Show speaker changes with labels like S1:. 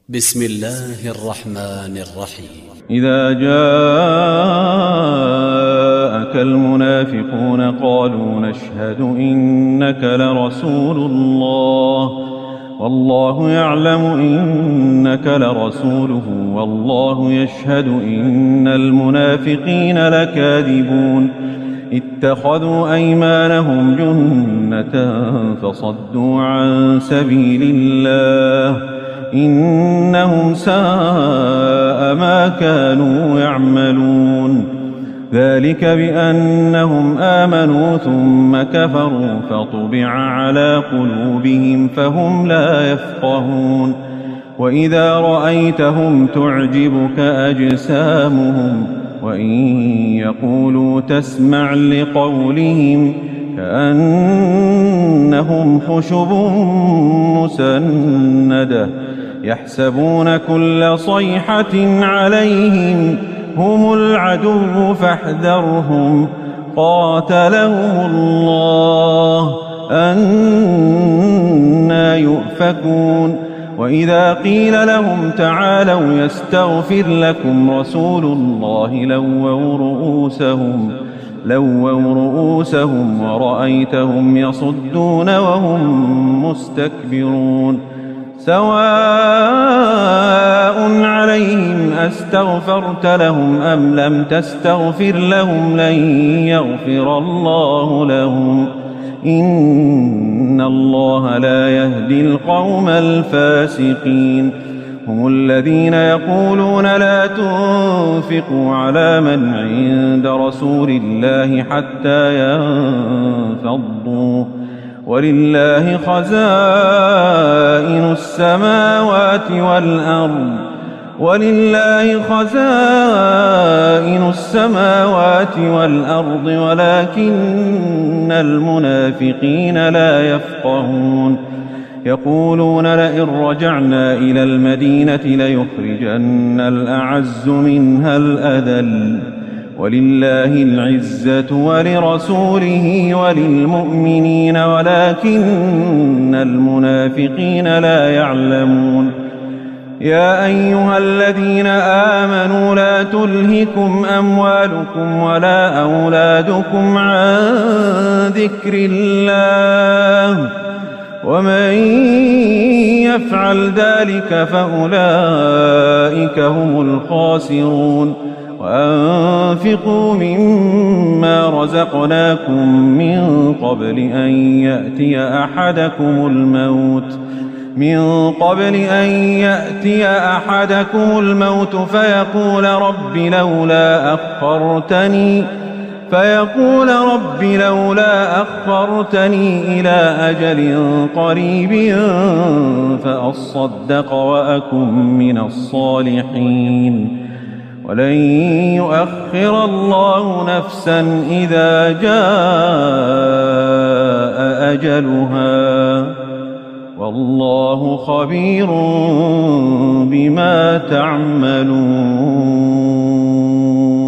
S1: بسم الله الرحمن الرحيم.
S2: إذا جاءك المنافقون قالوا نشهد إنك لرسول الله والله يعلم إنك لرسوله والله يشهد إن المنافقين لكاذبون اتخذوا أيمانهم جنة فصدوا عن سبيل الله إنهم ساء ما كانوا يعملون ذلك بأنهم آمنوا ثم كفروا فطبع على قلوبهم فهم لا يفقهون وإذا رأيتهم تعجبك أجسامهم وإن يقولوا تسمع لقولهم كأنهم خشب مسندة يحسبون كل صيحة عليهم هم العدو فاحذرهم قاتلهم الله أنى يؤفكون وإذا قيل لهم تعالوا يستغفر لكم رسول الله لووا رؤوسهم ورأيتهم يصدون وهم مستكبرون سواء عليهم أستغفرت لهم أم لم تستغفر لهم لن يغفر الله لهم إن الله لا يهدي القوم الفاسقين هم الذين يقولون لا تنفقوا على من عند رسول الله حتى ينفضوا ولله خزائن السماوات والأرض ولكن المنافقين لا يفقهون يقولون لئن رجعنا إلى المدينة ليخرجن الأعز منها الأذل ولله العزة ولرسوله وللمؤمنين ولكن المنافقين لا يعلمون يا أيها الذين آمنوا لا تلهكم أموالكم ولا أولادكم عن ذكر الله ومن يفعل ذلك فأولئك هم الخاسرون وأنفقوا مما رزقناكم من قبل أن يأتي أحدكم الموت فيقول رب لولا أخرتني إلى أجل قريب فأصدق وأكن من الصالحين ولن يؤخر الله نفسا إذا جاء أجلها والله خبير بما تعملون.